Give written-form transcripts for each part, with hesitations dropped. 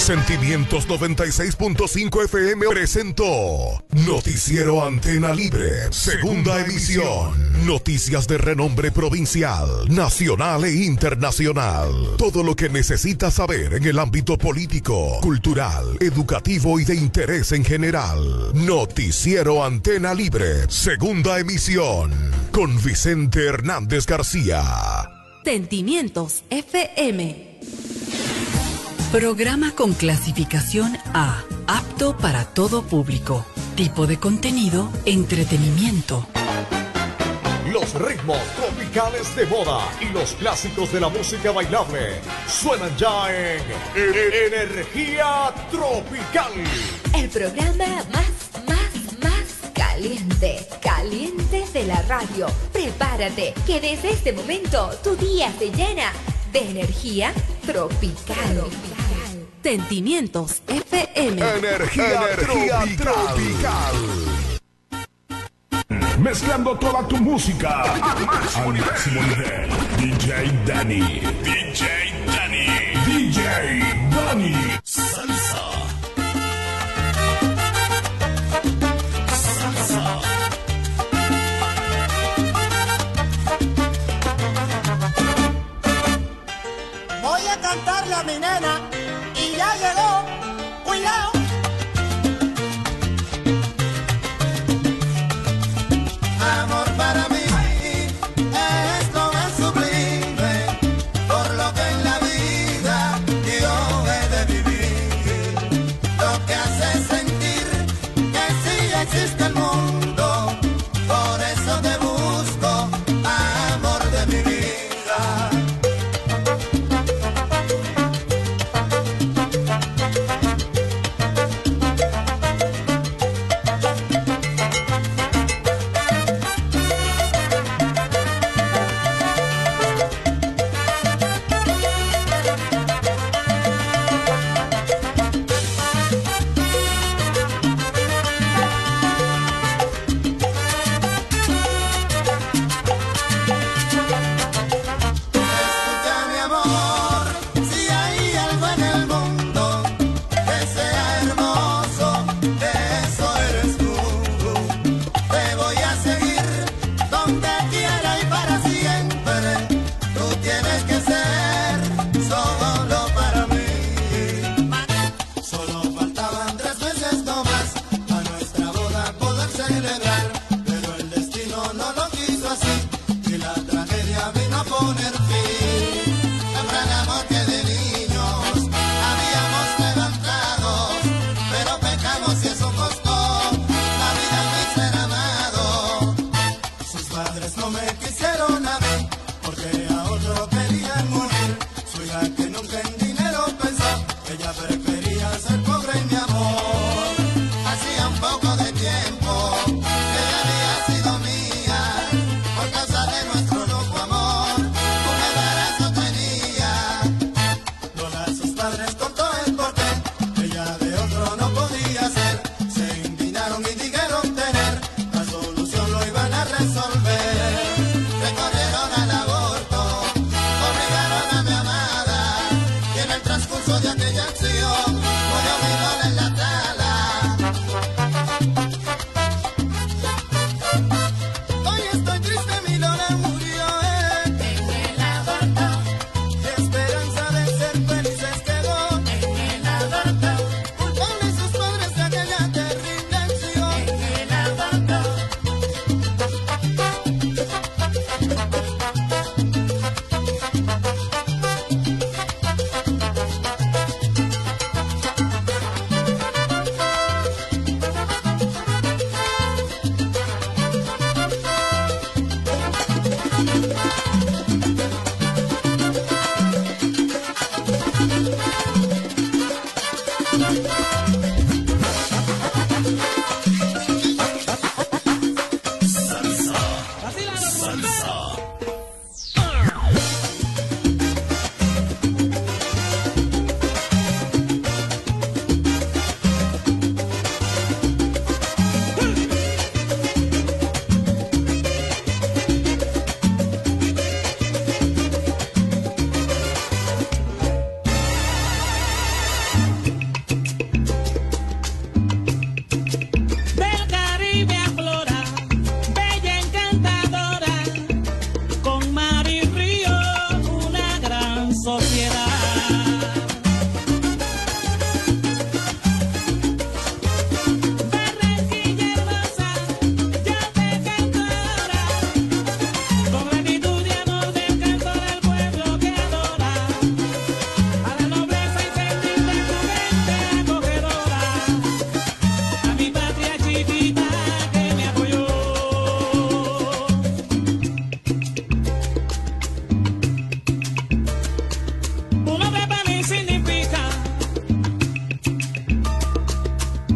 Sentimientos 96.5 FM presentó Noticiero Antena Libre, segunda emisión. Noticias de renombre provincial, nacional e internacional. Todo lo que necesitas saber en el ámbito político, cultural, educativo y de interés en general. Noticiero Antena Libre, segunda emisión. Con Vicente Hernández García. Sentimientos FM. Programa con clasificación A, apto para todo público. Tipo de contenido, entretenimiento. Los ritmos tropicales de moda y los clásicos de la música bailable suenan ya en Energía Tropical. El programa más caliente de la radio. Prepárate, que desde este momento tu día se llena de energía tropical. Sentimientos FM. Energía tropical. Mezclando toda tu música al máximo nivel. DJ Dani. Salsa. Voy a cantarle a mi nena y ya llegó. Cuidado. Amor para mí, esto es sublime, por lo que en la vida yo he de vivir, lo que hace sentir que sí existe el mundo, por eso te busco, amor de mi vida.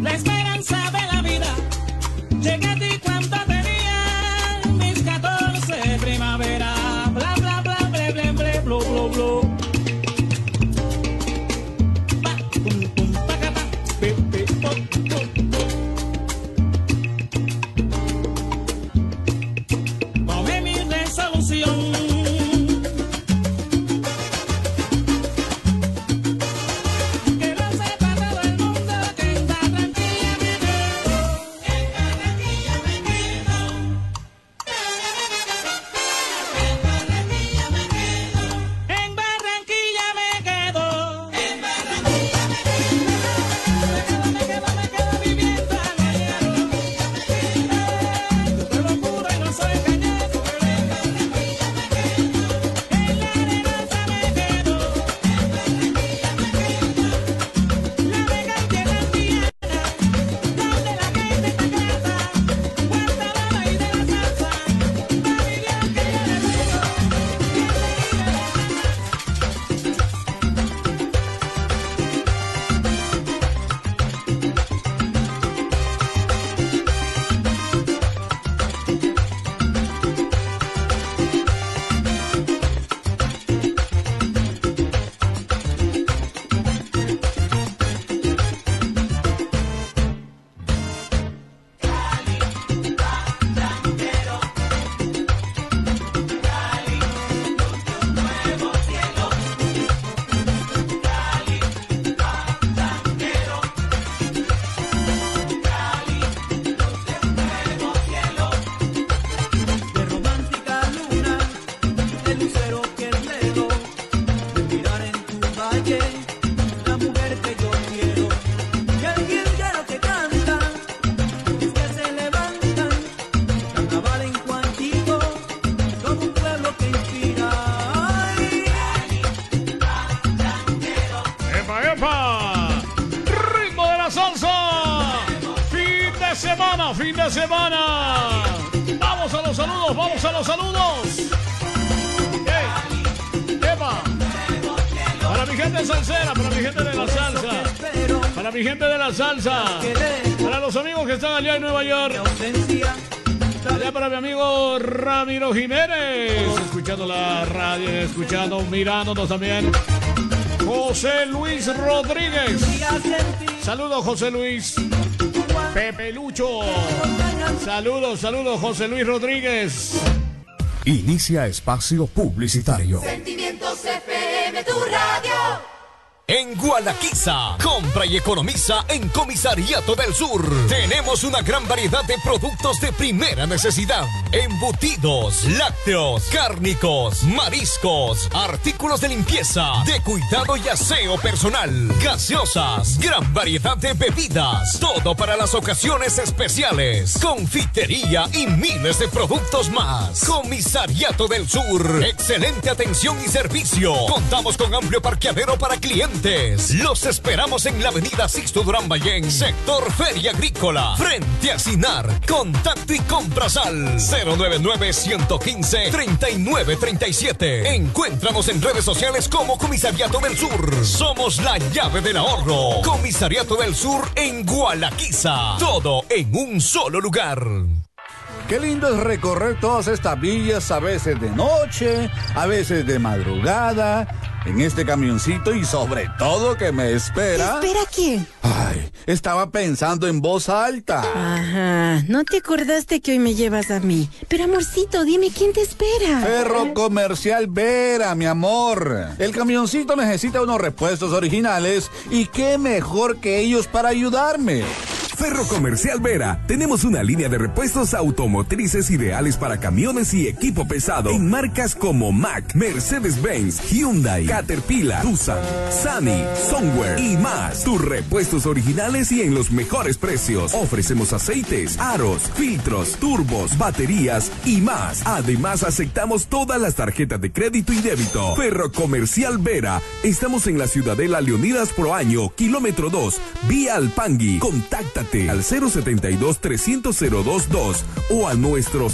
la esperanza de la vida. Llegué a ti cuando tenía mis 14 primavera. Bla, bla, bla, ble, ble, ble, blu, blu, blu. Ba, pum, pum, paca, pa, pi, pi, pum, pum, pum. Tomé mi resolución. Fin de semana. Vamos a los saludos, vamos a los saludos. ¡Epa! Para mi gente salsera, para mi gente de la salsa, para mi gente de la salsa, para los amigos que están allá en Nueva York, allá para mi amigo Ramiro Jiménez, escuchando la radio, escuchando, mirándonos también. José Luis Rodríguez. Saludos, José Luis. Pepe Lucho. Saludos, saludos, José Luis Rodríguez. Inicia espacio publicitario. Sentimientos FM, tu radio. En Gualaquiza, compra y economiza en Comisariato del Sur. Tenemos una gran variedad de productos de primera necesidad. Embutidos, lácteos, cárnicos, mariscos, artículos de limpieza, de cuidado y aseo personal, gaseosas, gran variedad de bebidas, todo para las ocasiones especiales, confitería y miles de productos más. Comisariato del Sur, excelente atención y servicio. Contamos con amplio parqueadero para clientes. Los esperamos en la avenida Sixto Durán Ballén, sector Feria Agrícola, frente a Sinar. Contacto y compras al 099-115-3937. Encuéntranos en redes sociales como Comisariato del Sur. Somos la llave del ahorro. Comisariato del Sur en Gualaquiza. Todo en un solo lugar. Qué lindo es recorrer todas estas villas, a veces de noche, a veces de madrugada, en este camioncito y sobre todo que me espera... ¿Espera quién? Ay, estaba pensando en voz alta. Ajá, no te acordaste que hoy me llevas a mí. Pero amorcito, dime quién te espera. Ferro Comercial Vera, mi amor. El camioncito necesita unos repuestos originales y qué mejor que ellos para ayudarme. Ferro Comercial Vera, tenemos una línea de repuestos automotrices ideales para camiones y equipo pesado en marcas como Mack, Mercedes-Benz, Hyundai, Caterpillar, Tucson, Sunny, Somewhere y más. Tus repuestos originales y en los mejores precios. Ofrecemos aceites, aros, filtros, turbos, baterías y más. Además, aceptamos todas las tarjetas de crédito y débito. Ferro Comercial Vera, estamos en la Ciudadela Leonidas Proaño, kilómetro 2, vía Alpangui. Contáctanos Comunícate al 072-300-022 o a nuestro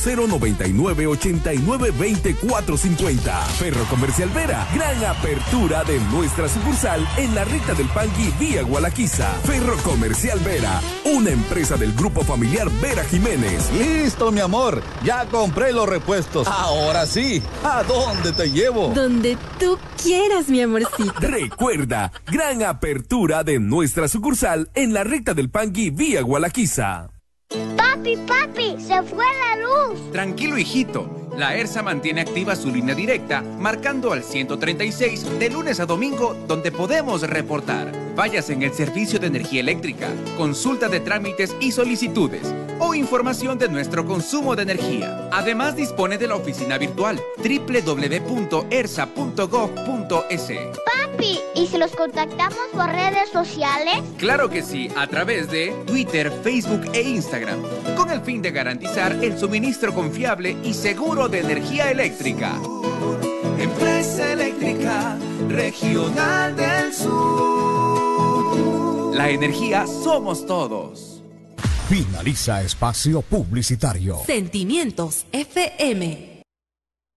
099-89-2450. Ferro Comercial Vera, gran apertura de nuestra sucursal en la recta del Pangui vía Gualaquiza. Ferro Comercial Vera, una empresa del grupo familiar Vera Jiménez. Listo, mi amor, ya compré los repuestos. Ahora sí, ¿a dónde te llevo? Donde tú quieras, mi amorcito. Recuerda, gran apertura de nuestra sucursal en la recta del Pangui vía Gualaquiza. Papi, se fue la luz. Tranquilo, hijito. La ERSA mantiene activa su línea directa, marcando al 136 de lunes a domingo, donde podemos reportar fallas en el servicio de energía eléctrica, consulta de trámites y solicitudes, o información de nuestro consumo de energía. Además, dispone de la oficina virtual www.ersa.gov.es. Papi, ¿y si los contactamos por redes sociales? Claro que sí, a través de Twitter, Facebook e Instagram, con el fin de garantizar el suministro confiable y seguro de energía eléctrica. Empresa Eléctrica Regional del Sur. La energía somos todos. Finaliza espacio publicitario. Sentimientos FM.